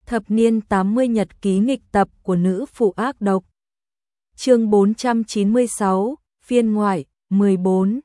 Thập niên 80 nhật ký nghịch tập của nữ phụ ác độc. Chương 496, phiên ngoại, 14.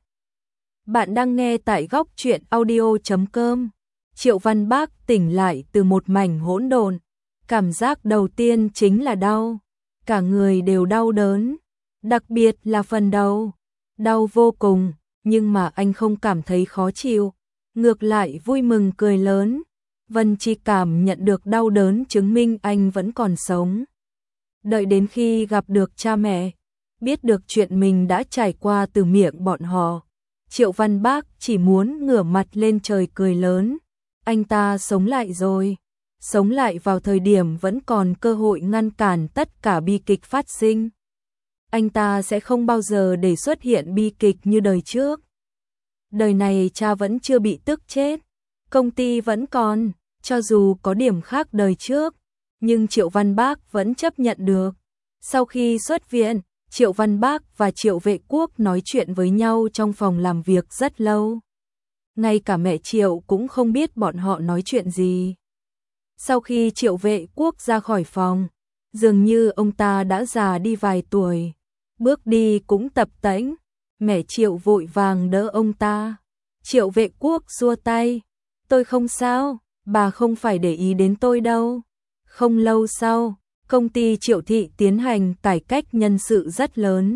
Bạn đang nghe tại góc truyện audio.com. Triệu Văn Bác tỉnh lại từ một mảnh hỗn độn. Cảm giác đầu tiên chính là đau. Cả người đều đau đớn. Đặc biệt là phần đầu. Đau vô cùng, nhưng mà anh không cảm thấy khó chịu. Ngược lại vui mừng cười lớn. Vân Chi cảm nhận được đau đớn chứng minh anh vẫn còn sống. Đợi đến khi gặp được cha mẹ, biết được chuyện mình đã trải qua từ miệng bọn họ, Triệu Văn Bác chỉ muốn ngửa mặt lên trời cười lớn. Anh ta sống lại rồi. Sống lại vào thời điểm vẫn còn cơ hội ngăn cản tất cả bi kịch phát sinh. Anh ta sẽ không bao giờ để xuất hiện bi kịch như đời trước. Đời này cha vẫn chưa bị tức chết. Công ty vẫn còn. Cho dù có điểm khác đời trước, nhưng Triệu Văn Bác vẫn chấp nhận được. Sau khi xuất viện, Triệu Văn Bác và Triệu Vệ Quốc nói chuyện với nhau trong phòng làm việc rất lâu. Ngay cả mẹ Triệu cũng không biết bọn họ nói chuyện gì. Sau khi Triệu Vệ Quốc ra khỏi phòng, dường như ông ta đã già đi vài tuổi, bước đi cũng tập tễnh. Mẹ Triệu vội vàng đỡ ông ta. Triệu Vệ Quốc xua tay, tôi không sao. Bà không phải để ý đến tôi đâu. Không lâu sau, công ty Triệu Thị tiến hành cải cách nhân sự rất lớn.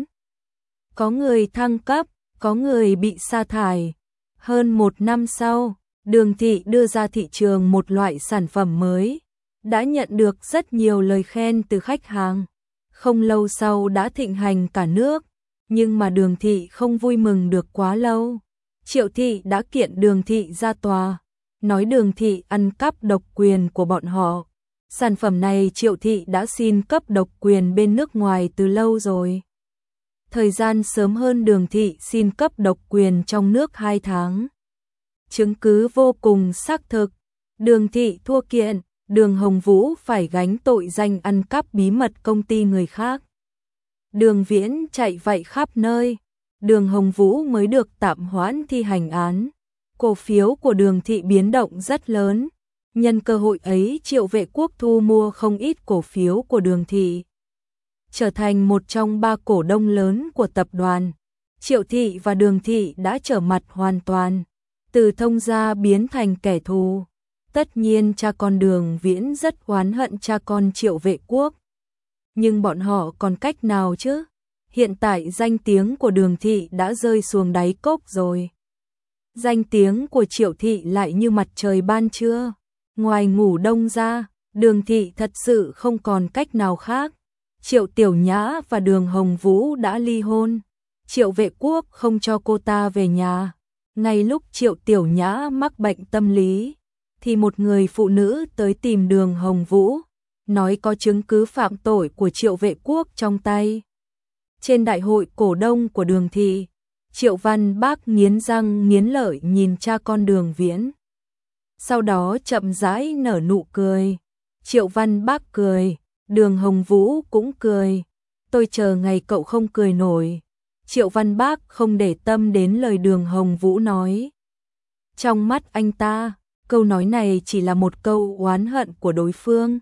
Có người thăng cấp, có người bị sa thải. Hơn một năm sau, Đường Thị đưa ra thị trường một loại sản phẩm mới, đã nhận được rất nhiều lời khen từ khách hàng. Không lâu sau đã thịnh hành cả nước, nhưng mà Đường Thị không vui mừng được quá lâu. Triệu Thị đã kiện Đường Thị ra tòa. Nói Đường Thị ăn cắp độc quyền của bọn họ. Sản phẩm này Triệu Thị đã xin cấp độc quyền bên nước ngoài từ lâu rồi. Thời gian sớm hơn Đường Thị xin cấp độc quyền trong nước 2 tháng. Chứng cứ vô cùng xác thực. Đường Thị thua kiện, Đường Hồng Vũ phải gánh tội danh ăn cắp bí mật công ty người khác. Đường Viễn chạy vạy khắp nơi. Đường Hồng Vũ mới được tạm hoãn thi hành án. Cổ phiếu của Đường Thị biến động rất lớn. Nhân cơ hội ấy Triệu Vệ Quốc thu mua không ít cổ phiếu của Đường Thị, trở thành một trong 3 cổ đông lớn của tập đoàn. Triệu Thị và Đường Thị đã trở mặt hoàn toàn, từ thông gia biến thành kẻ thù. Tất nhiên cha con Đường Viễn rất oán hận cha con Triệu Vệ Quốc. Nhưng bọn họ còn cách nào chứ? Hiện tại danh tiếng của Đường Thị đã rơi xuống đáy cốc rồi. Danh tiếng của Triệu Thị lại như mặt trời ban trưa. Ngoài ngủ đông ra, Đường Thị thật sự không còn cách nào khác. Triệu Tiểu Nhã và Đường Hồng Vũ đã ly hôn. Triệu Vệ Quốc không cho cô ta về nhà. Ngay lúc Triệu Tiểu Nhã mắc bệnh tâm lý, thì một người phụ nữ tới tìm Đường Hồng Vũ, nói có chứng cứ phạm tội của Triệu Vệ Quốc trong tay. Trên đại hội cổ đông của Đường Thị, Triệu Văn Bác nghiến răng nghiến lợi nhìn cha con Đường Viễn. Sau đó chậm rãi nở nụ cười. Triệu Văn Bác cười, Đường Hồng Vũ cũng cười. Tôi chờ ngày cậu không cười nổi. Triệu Văn Bác không để tâm đến lời Đường Hồng Vũ nói. Trong mắt anh ta, câu nói này chỉ là một câu oán hận của đối phương.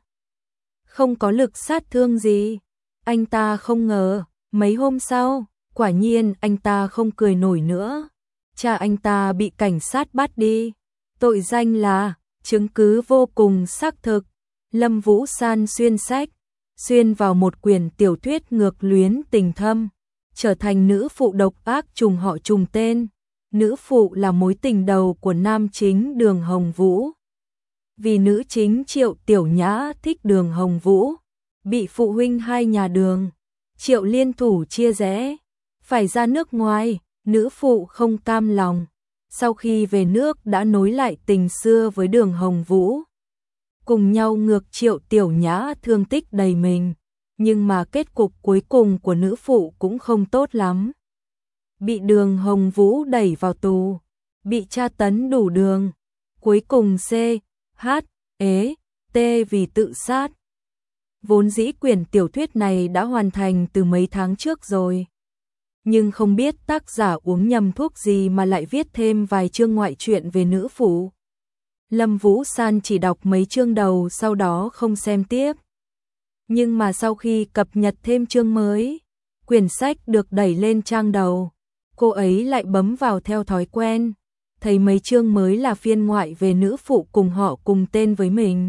Không có lực sát thương gì. Anh ta không ngờ, mấy hôm sau, quả nhiên anh ta không cười nổi nữa. Cha anh ta bị cảnh sát bắt đi. Tội danh là, chứng cứ vô cùng xác thực. Lâm Vũ San xuyên sách, xuyên vào một quyển tiểu thuyết ngược luyến tình thâm, trở thành nữ phụ độc ác trùng họ trùng tên. Nữ phụ là mối tình đầu của nam chính Đường Hồng Vũ. Vì nữ chính Triệu Tiểu Nhã thích Đường Hồng Vũ, bị phụ huynh hai nhà Đường Triệu liên thủ chia rẽ, phải ra nước ngoài. Nữ phụ không cam lòng, sau khi về nước đã nối lại tình xưa với Đường Hồng Vũ. Cùng nhau ngược Triệu Tiểu Nhã thương tích đầy mình, nhưng mà kết cục cuối cùng của nữ phụ cũng không tốt lắm. Bị Đường Hồng Vũ đẩy vào tù, bị tra tấn đủ đường, cuối cùng CHT vì tự sát. Vốn dĩ quyển tiểu thuyết này đã hoàn thành từ mấy tháng trước rồi. Nhưng không biết tác giả uống nhầm thuốc gì mà lại viết thêm vài chương ngoại truyện về nữ phụ. Lâm Vũ San chỉ đọc mấy chương đầu sau đó không xem tiếp. Nhưng mà sau khi cập nhật thêm chương mới, quyển sách được đẩy lên trang đầu, cô ấy lại bấm vào theo thói quen, thấy mấy chương mới là phiên ngoại về nữ phụ cùng họ cùng tên với mình,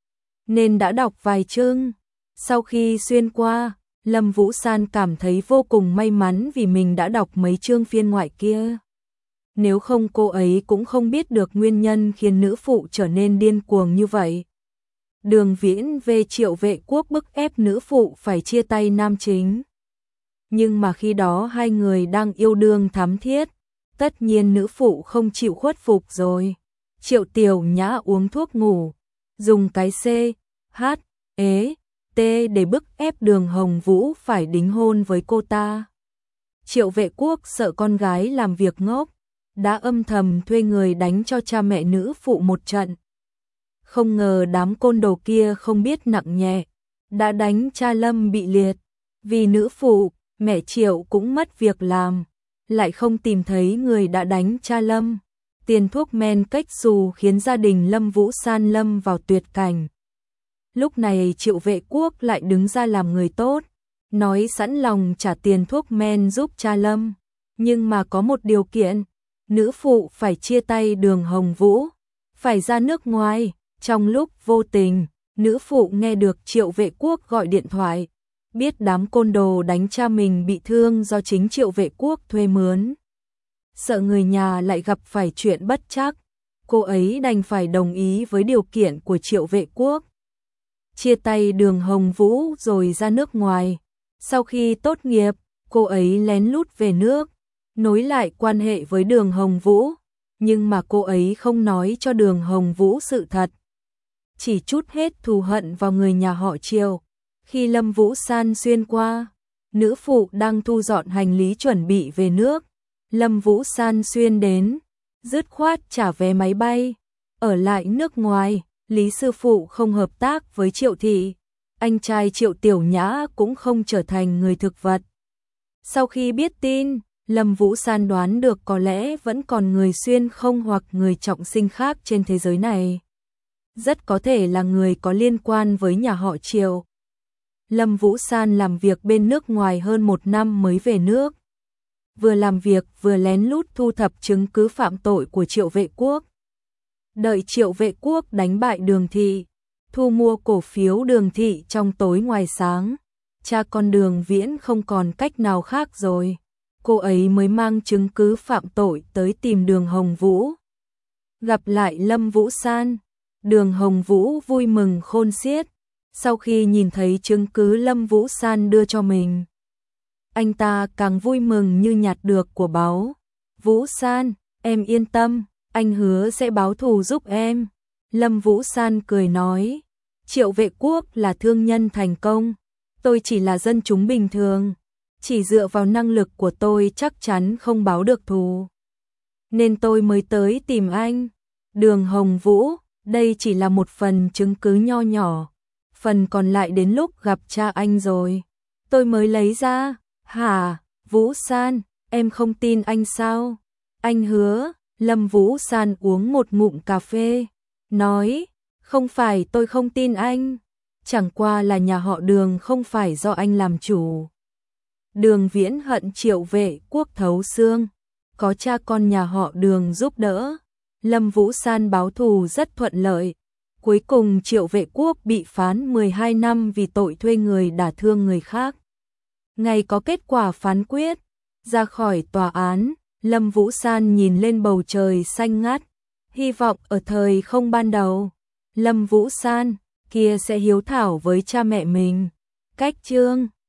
nên đã đọc vài chương. Sau khi xuyên qua, Lâm Vũ San cảm thấy vô cùng may mắn vì mình đã đọc mấy chương phiên ngoại kia. Nếu không cô ấy cũng không biết được nguyên nhân khiến nữ phụ trở nên điên cuồng như vậy. Đường Viễn về Triệu Vệ Quốc bức ép nữ phụ phải chia tay nam chính. Nhưng mà khi đó hai người đang yêu đương thắm thiết, tất nhiên nữ phụ không chịu khuất phục rồi. Triệu Tiểu Nhã uống thuốc ngủ, dùng cái C, H, E, T để bức ép Đường Hồng Vũ phải đính hôn với cô ta. Triệu Vệ Quốc sợ con gái làm việc ngốc, đã âm thầm thuê người đánh cho cha mẹ nữ phụ một trận. Không ngờ đám côn đồ kia không biết nặng nhẹ, đã đánh cha Lâm bị liệt. Vì nữ phụ, mẹ Triệu cũng mất việc làm, lại không tìm thấy người đã đánh cha Lâm. Tiền thuốc men cách xù khiến gia đình Lâm Vũ San lâm vào tuyệt cảnh. Lúc này Triệu Vệ Quốc lại đứng ra làm người tốt, nói sẵn lòng trả tiền thuốc men giúp cha Lâm. Nhưng mà có một điều kiện, nữ phụ phải chia tay Đường Hồng Vũ, phải ra nước ngoài. Trong lúc vô tình, nữ phụ nghe được Triệu Vệ Quốc gọi điện thoại, biết đám côn đồ đánh cha mình bị thương do chính Triệu Vệ Quốc thuê mướn. Sợ người nhà lại gặp phải chuyện bất trắc, cô ấy đành phải đồng ý với điều kiện của Triệu Vệ Quốc. Chia tay Đường Hồng Vũ rồi ra nước ngoài. Sau khi tốt nghiệp, cô ấy lén lút về nước, nối lại quan hệ với Đường Hồng Vũ, nhưng mà cô ấy không nói cho Đường Hồng Vũ sự thật. Chỉ trút hết thù hận vào người nhà họ Triệu. Khi Lâm Vũ San xuyên qua, nữ phụ đang thu dọn hành lý chuẩn bị về nước. Lâm Vũ San xuyên đến, dứt khoát trả vé máy bay, ở lại nước ngoài. Lý sư phụ không hợp tác với Triệu thị, anh trai Triệu Tiểu Nhã cũng không trở thành người thực vật. Sau khi biết tin, Lâm Vũ San đoán được có lẽ vẫn còn người xuyên không hoặc người trọng sinh khác trên thế giới này. Rất có thể là người có liên quan với nhà họ Triệu. Lâm Vũ San làm việc bên nước ngoài hơn 1 năm mới về nước. Vừa làm việc vừa lén lút thu thập chứng cứ phạm tội của Triệu Vệ Quốc. Đợi Triệu Vệ Quốc đánh bại Đường thị, thu mua cổ phiếu Đường thị trong tối ngoài sáng. Cha con Đường Viễn không còn cách nào khác rồi. Cô ấy mới mang chứng cứ phạm tội tới tìm Đường Hồng Vũ. Gặp lại Lâm Vũ San, Đường Hồng Vũ vui mừng khôn xiết. Sau khi nhìn thấy chứng cứ Lâm Vũ San đưa cho mình, anh ta càng vui mừng như nhặt được của báu. Vũ San, em yên tâm, anh hứa sẽ báo thù giúp em. Lâm Vũ San cười nói, Triệu Vệ Quốc là thương nhân thành công, tôi chỉ là dân chúng bình thường, chỉ dựa vào năng lực của tôi chắc chắn không báo được thù, nên tôi mới tới tìm anh. Đường Hồng Vũ, đây chỉ là một phần chứng cứ nho nhỏ, phần còn lại đến lúc gặp cha anh rồi, tôi mới lấy ra. Hả, Vũ San, em không tin anh sao? Anh hứa. Lâm Vũ San uống một ngụm cà phê, nói, không phải tôi không tin anh, chẳng qua là nhà họ Đường không phải do anh làm chủ. Đường Viễn hận Triệu Vệ Quốc thấu xương, có cha con nhà họ Đường giúp đỡ, Lâm Vũ San báo thù rất thuận lợi. Cuối cùng Triệu Vệ Quốc bị phán 12 năm vì tội thuê người đả thương người khác. Ngày có kết quả phán quyết, ra khỏi tòa án, Lâm Vũ San nhìn lên bầu trời xanh ngắt, hy vọng ở thời không ban đầu, Lâm Vũ San kia sẽ hiếu thảo với cha mẹ mình. Cách chương